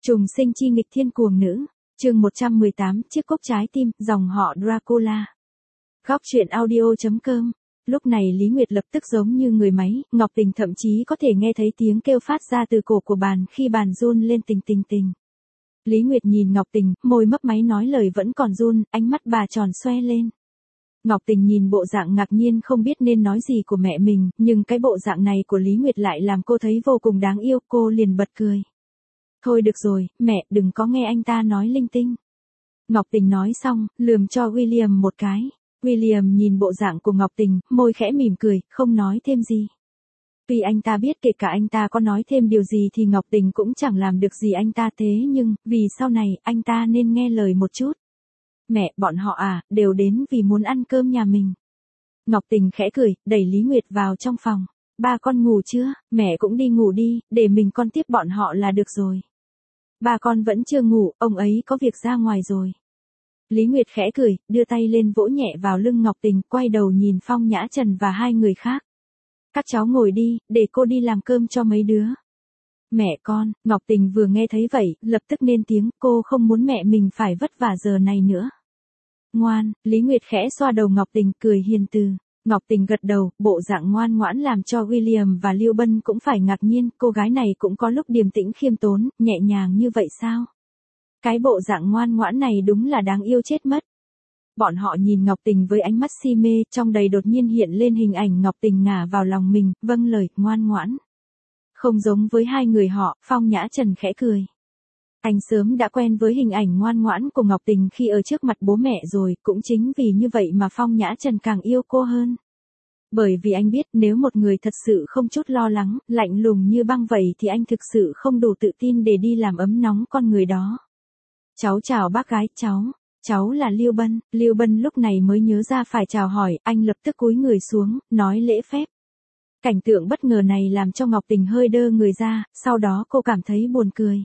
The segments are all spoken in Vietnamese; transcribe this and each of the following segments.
Trùng sinh chi nghịch thiên cuồng nữ, chương 118, chiếc cốc trái tim, dòng họ Dracula. Góc truyện audio.com. Lúc này Lý Nguyệt lập tức giống như người máy, Ngọc Tình thậm chí có thể nghe thấy tiếng kêu phát ra từ cổ của bàn khi bàn run lên tình tình tình. Lý Nguyệt nhìn Ngọc Tình, môi mấp máy nói lời vẫn còn run, ánh mắt bà tròn xoe lên. Ngọc Tình nhìn bộ dạng ngạc nhiên không biết nên nói gì của mẹ mình, nhưng cái bộ dạng này của Lý Nguyệt lại làm cô thấy vô cùng đáng yêu, cô liền bật cười. Thôi được rồi, mẹ, đừng có nghe anh ta nói linh tinh. Ngọc Tình nói xong, lườm cho William một cái. William nhìn bộ dạng của Ngọc Tình, môi khẽ mỉm cười, không nói thêm gì. Tuy anh ta biết kể cả anh ta có nói thêm điều gì thì Ngọc Tình cũng chẳng làm được gì anh ta, thế nhưng, vì sau này, anh ta nên nghe lời một chút. Mẹ, bọn họ đều đến vì muốn ăn cơm nhà mình. Ngọc Tình khẽ cười, đẩy Lý Nguyệt vào trong phòng. Ba con ngủ chưa, mẹ cũng đi ngủ đi, để mình con tiếp bọn họ là được rồi. Ba con vẫn chưa ngủ, ông ấy có việc ra ngoài rồi. Lý Nguyệt khẽ cười, đưa tay lên vỗ nhẹ vào lưng Ngọc Tình, quay đầu nhìn Phong Nhã Trần và hai người khác. Các cháu ngồi đi, để cô đi làm cơm cho mấy đứa. Mẹ con, Ngọc Tình vừa nghe thấy vậy, lập tức lên tiếng, cô không muốn mẹ mình phải vất vả giờ này nữa. Ngoan, Lý Nguyệt khẽ xoa đầu Ngọc Tình, cười hiền từ. Ngọc Tình gật đầu, bộ dạng ngoan ngoãn làm cho William và Lưu Bân cũng phải ngạc nhiên, cô gái này cũng có lúc điềm tĩnh khiêm tốn, nhẹ nhàng như vậy sao? Cái bộ dạng ngoan ngoãn này đúng là đáng yêu chết mất. Bọn họ nhìn Ngọc Tình với ánh mắt si mê, trong đầy đột nhiên hiện lên hình ảnh Ngọc Tình ngả vào lòng mình, vâng lời, ngoan ngoãn. Không giống với hai người họ, Phong Nhã Trần khẽ cười. Anh sớm đã quen với hình ảnh ngoan ngoãn của Ngọc Tình khi ở trước mặt bố mẹ rồi, cũng chính vì như vậy mà Phong Nhã Trần càng yêu cô hơn. Bởi vì anh biết nếu một người thật sự không chút lo lắng, lạnh lùng như băng vậy thì anh thực sự không đủ tự tin để đi làm ấm nóng con người đó. Cháu chào bác gái, cháu là Lưu Bân. Lưu Bân lúc này mới nhớ ra phải chào hỏi, anh lập tức cúi người xuống, nói lễ phép. Cảnh tượng bất ngờ này làm cho Ngọc Tình hơi đơ người ra, sau đó cô cảm thấy buồn cười.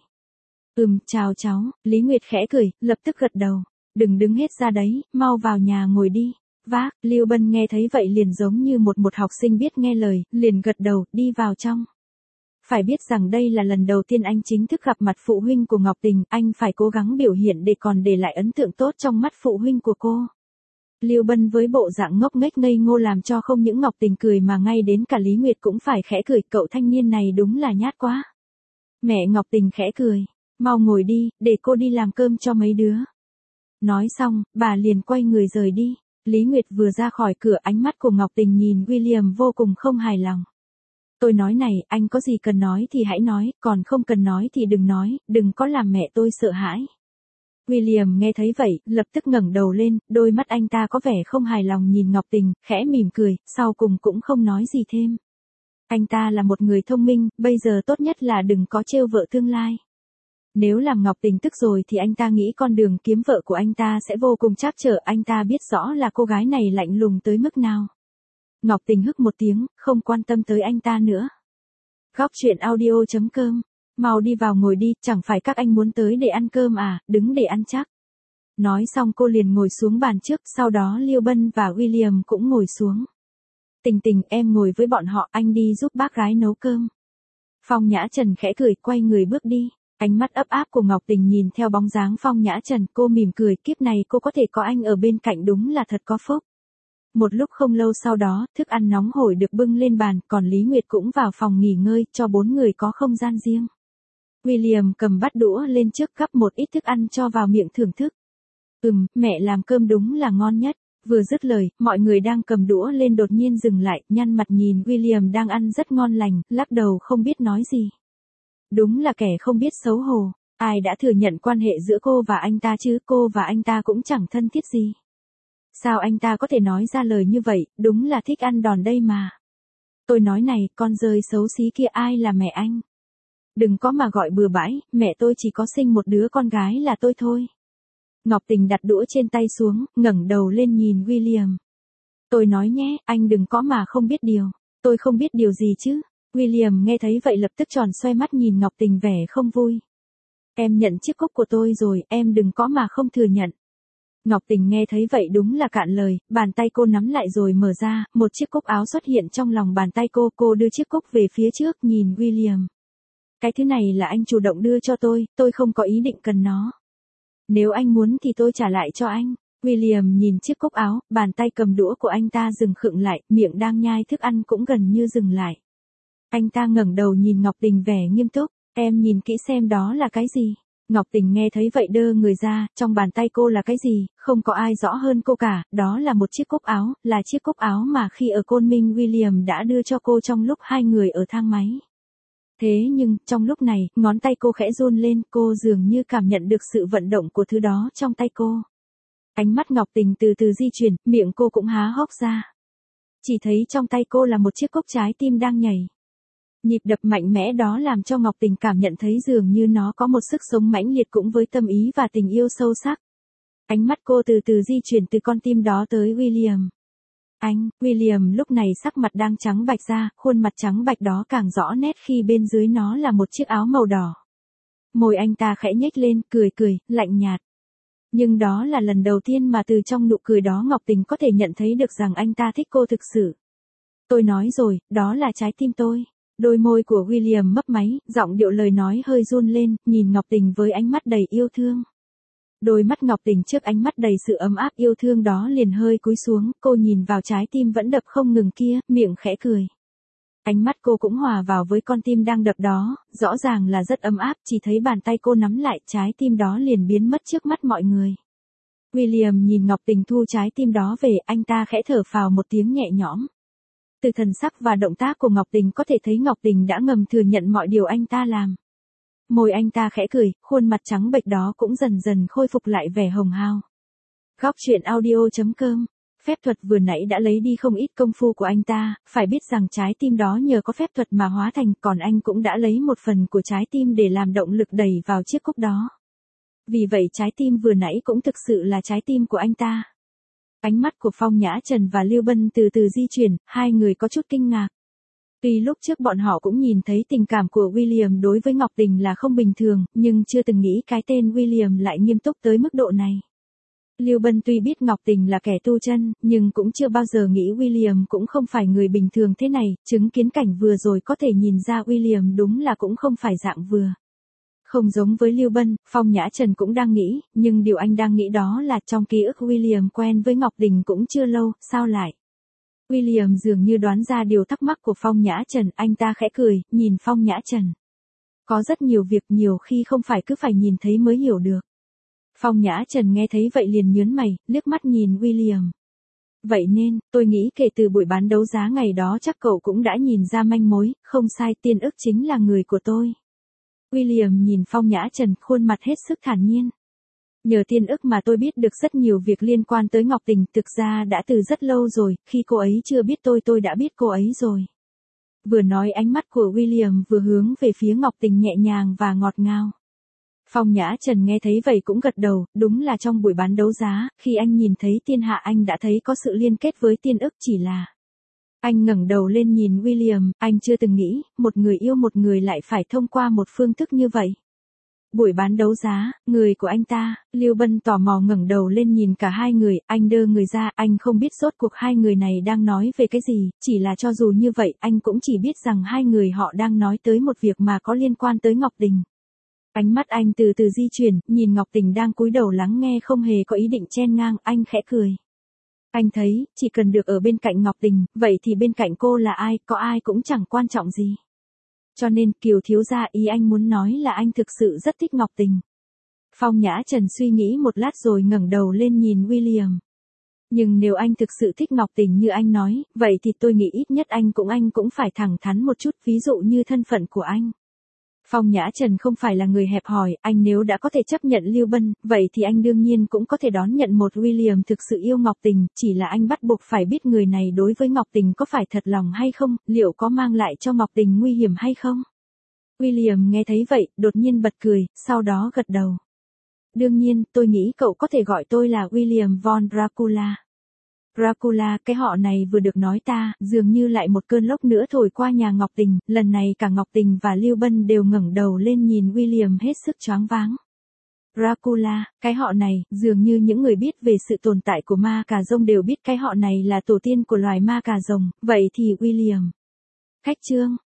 Chào cháu, Lý Nguyệt khẽ cười, lập tức gật đầu. Đừng đứng hết ra đấy, mau vào nhà ngồi đi. Vác, Lưu Bân nghe thấy vậy liền giống như một học sinh biết nghe lời, liền gật đầu, đi vào trong. Phải biết rằng đây là lần đầu tiên anh chính thức gặp mặt phụ huynh của Ngọc Tình, anh phải cố gắng biểu hiện để còn để lại ấn tượng tốt trong mắt phụ huynh của cô. Lưu Bân với bộ dạng ngốc nghếch ngây ngô làm cho không những Ngọc Tình cười mà ngay đến cả Lý Nguyệt cũng phải khẽ cười, cậu thanh niên này đúng là nhát quá. Mẹ Ngọc Tình khẽ cười, mau ngồi đi, để cô đi làm cơm cho mấy đứa. Nói xong, bà liền quay người rời đi. Lý Nguyệt vừa ra khỏi cửa, ánh mắt của Ngọc Tình nhìn William vô cùng không hài lòng. Tôi nói này, anh có gì cần nói thì hãy nói, còn không cần nói thì đừng nói, đừng có làm mẹ tôi sợ hãi. William nghe thấy vậy, lập tức ngẩng đầu lên, đôi mắt anh ta có vẻ không hài lòng nhìn Ngọc Tình, khẽ mỉm cười, sau cùng cũng không nói gì thêm. Anh ta là một người thông minh, bây giờ tốt nhất là đừng có trêu vợ tương lai. Nếu làm Ngọc Tình tức rồi thì anh ta nghĩ con đường kiếm vợ của anh ta sẽ vô cùng trắc trở, anh ta biết rõ là cô gái này lạnh lùng tới mức nào. Ngọc Tình hức một tiếng, không quan tâm tới anh ta nữa. Góc truyện audio.com. Mau đi vào ngồi đi, chẳng phải các anh muốn tới để ăn cơm đứng để ăn chắc. Nói xong cô liền ngồi xuống bàn trước, sau đó Lưu Bân và William cũng ngồi xuống. Tình Tình, em ngồi với bọn họ, anh đi giúp bác gái nấu cơm. Phong Nhã Trần khẽ cười, quay người bước đi. Ánh mắt ấp áp của Ngọc Tình nhìn theo bóng dáng Phong Nhã Trần, cô mỉm cười, kiếp này cô có thể có anh ở bên cạnh đúng là thật có phúc. Một lúc không lâu sau đó, thức ăn nóng hổi được bưng lên bàn, còn Lý Nguyệt cũng vào phòng nghỉ ngơi, cho 4 người có không gian riêng. William cầm bát đũa lên trước, gắp một ít thức ăn cho vào miệng thưởng thức. Mẹ làm cơm đúng là ngon nhất. Vừa dứt lời, mọi người đang cầm đũa lên đột nhiên dừng lại, nhăn mặt nhìn William đang ăn rất ngon lành, lắc đầu không biết nói gì. Đúng là kẻ không biết xấu hổ. Ai đã thừa nhận quan hệ giữa cô và anh ta chứ, cô và anh ta cũng chẳng thân thiết gì. Sao anh ta có thể nói ra lời như vậy, đúng là thích ăn đòn đây mà. Tôi nói này, con dơi xấu xí kia ai là mẹ anh? Đừng có mà gọi bừa bãi, mẹ tôi chỉ có sinh một đứa con gái là tôi thôi. Ngọc Tình đặt đũa trên tay xuống, ngẩng đầu lên nhìn William. Tôi nói nhé, anh đừng có mà không biết điều. Tôi không biết điều gì chứ. William nghe thấy vậy lập tức tròn xoe mắt nhìn Ngọc Tình vẻ không vui. Em nhận chiếc cốc của tôi rồi, em đừng có mà không thừa nhận. Ngọc Tình nghe thấy vậy đúng là cạn lời, bàn tay cô nắm lại rồi mở ra, một chiếc cúc áo xuất hiện trong lòng bàn tay cô đưa chiếc cúc về phía trước nhìn William. Cái thứ này là anh chủ động đưa cho tôi không có ý định cần nó. Nếu anh muốn thì tôi trả lại cho anh. William nhìn chiếc cúc áo, bàn tay cầm đũa của anh ta dừng khựng lại, miệng đang nhai thức ăn cũng gần như dừng lại. Anh ta ngẩng đầu nhìn Ngọc Tình vẻ nghiêm túc, em nhìn kỹ xem đó là cái gì. Ngọc Tình nghe thấy vậy đơ người ra, trong bàn tay cô là cái gì, không có ai rõ hơn cô cả, đó là một chiếc cúc áo, là chiếc cúc áo mà khi ở Côn Minh William đã đưa cho cô trong lúc hai người ở thang máy. Thế nhưng, trong lúc này, ngón tay cô khẽ run lên, cô dường như cảm nhận được sự vận động của thứ đó trong tay cô. Ánh mắt Ngọc Tình từ từ di chuyển, miệng cô cũng há hốc ra. Chỉ thấy trong tay cô là một chiếc cúc trái tim đang nhảy. Nhịp đập mạnh mẽ đó làm cho Ngọc Tình cảm nhận thấy dường như nó có một sức sống mãnh liệt cũng với tâm ý và tình yêu sâu sắc. Ánh mắt cô từ từ di chuyển từ con tim đó tới William. William lúc này sắc mặt đang trắng bạch ra, khuôn mặt trắng bạch đó càng rõ nét khi bên dưới nó là một chiếc áo màu đỏ. Môi anh ta khẽ nhếch lên, cười, lạnh nhạt. Nhưng đó là lần đầu tiên mà từ trong nụ cười đó Ngọc Tình có thể nhận thấy được rằng anh ta thích cô thực sự. Tôi nói rồi, đó là trái tim tôi. Đôi môi của William mấp máy, giọng điệu lời nói hơi run lên, nhìn Ngọc Tình với ánh mắt đầy yêu thương. Đôi mắt Ngọc Tình trước ánh mắt đầy sự ấm áp yêu thương đó liền hơi cúi xuống, cô nhìn vào trái tim vẫn đập không ngừng kia, miệng khẽ cười. Ánh mắt cô cũng hòa vào với con tim đang đập đó, rõ ràng là rất ấm áp, chỉ thấy bàn tay cô nắm lại trái tim đó liền biến mất trước mắt mọi người. William nhìn Ngọc Tình thu trái tim đó về, anh ta khẽ thở phào một tiếng nhẹ nhõm. Từ thần sắc và động tác của Ngọc Tình có thể thấy Ngọc Tình đã ngầm thừa nhận mọi điều anh ta làm. Môi anh ta khẽ cười, khuôn mặt trắng bệch đó cũng dần dần khôi phục lại vẻ hồng hào. Góc truyện audio.com. Phép thuật vừa nãy đã lấy đi không ít công phu của anh ta, phải biết rằng trái tim đó nhờ có phép thuật mà hóa thành, còn anh cũng đã lấy một phần của trái tim để làm động lực đẩy vào chiếc cúc đó. Vì vậy trái tim vừa nãy cũng thực sự là trái tim của anh ta. Ánh mắt của Phong Nhã Trần và Lưu Bân từ từ di chuyển, hai người có chút kinh ngạc. Tuy lúc trước bọn họ cũng nhìn thấy tình cảm của William đối với Ngọc Tình là không bình thường, nhưng chưa từng nghĩ cái tên William lại nghiêm túc tới mức độ này. Lưu Bân tuy biết Ngọc Tình là kẻ tu chân, nhưng cũng chưa bao giờ nghĩ William cũng không phải người bình thường thế này, chứng kiến cảnh vừa rồi có thể nhìn ra William đúng là cũng không phải dạng vừa. Không giống với Lưu Bân, Phong Nhã Trần cũng đang nghĩ, nhưng điều anh đang nghĩ đó là trong ký ức William quen với Ngọc Tình cũng chưa lâu, sao lại? William dường như đoán ra điều thắc mắc của Phong Nhã Trần, anh ta khẽ cười, nhìn Phong Nhã Trần. Có rất nhiều việc nhiều khi không phải cứ phải nhìn thấy mới hiểu được. Phong Nhã Trần nghe thấy vậy liền nhớn mày, liếc mắt nhìn William. Vậy nên, tôi nghĩ kể từ buổi bán đấu giá ngày đó chắc cậu cũng đã nhìn ra manh mối, không sai, Tiên Ức chính là người của tôi. William nhìn Phong Nhã Trần, khuôn mặt hết sức thản nhiên. Nhờ Tiên Ức mà tôi biết được rất nhiều việc liên quan tới Ngọc Tình, thực ra đã từ rất lâu rồi, khi cô ấy chưa biết tôi đã biết cô ấy rồi. Vừa nói ánh mắt của William vừa hướng về phía Ngọc Tình nhẹ nhàng và ngọt ngào. Phong Nhã Trần nghe thấy vậy cũng gật đầu, đúng là trong buổi bán đấu giá, khi anh nhìn thấy thiên hạ anh đã thấy có sự liên kết với Tiên Ức, chỉ là... Anh ngẩng đầu lên nhìn William, anh chưa từng nghĩ, một người yêu một người lại phải thông qua một phương thức như vậy. Buổi bán đấu giá, người của anh ta, Lưu Bân tò mò ngẩng đầu lên nhìn cả hai người, anh đơ người ra, anh không biết rốt cuộc hai người này đang nói về cái gì, chỉ là cho dù như vậy, anh cũng chỉ biết rằng hai người họ đang nói tới một việc mà có liên quan tới Ngọc Tình. Ánh mắt anh từ từ di chuyển, nhìn Ngọc Tình đang cúi đầu lắng nghe không hề có ý định chen ngang, anh khẽ cười. Anh thấy, chỉ cần được ở bên cạnh Ngọc Tình, vậy thì bên cạnh cô là ai, có ai cũng chẳng quan trọng gì. Cho nên, Kiều thiếu gia, ý anh muốn nói là anh thực sự rất thích Ngọc Tình. Phong Nhã Trần suy nghĩ một lát rồi ngẩng đầu lên nhìn William. Nhưng nếu anh thực sự thích Ngọc Tình như anh nói, vậy thì tôi nghĩ ít nhất anh cũng phải thẳng thắn một chút, ví dụ như thân phận của anh. Phong Nhã Trần không phải là người hẹp hòi, anh nếu đã có thể chấp nhận Lưu Bân, vậy thì anh đương nhiên cũng có thể đón nhận một William thực sự yêu Ngọc Tình, chỉ là anh bắt buộc phải biết người này đối với Ngọc Tình có phải thật lòng hay không, liệu có mang lại cho Ngọc Tình nguy hiểm hay không. William nghe thấy vậy, đột nhiên bật cười, sau đó gật đầu. Đương nhiên, tôi nghĩ cậu có thể gọi tôi là William von Dracula. Dracula, cái họ này vừa được nói ta, dường như lại một cơn lốc nữa thổi qua nhà Ngọc Tình, lần này cả Ngọc Tình và Lưu Bân đều ngẩng đầu lên nhìn William hết sức choáng váng. Dracula, cái họ này, dường như những người biết về sự tồn tại của ma cà rồng đều biết cái họ này là tổ tiên của loài ma cà rồng, vậy thì William. Khách chương.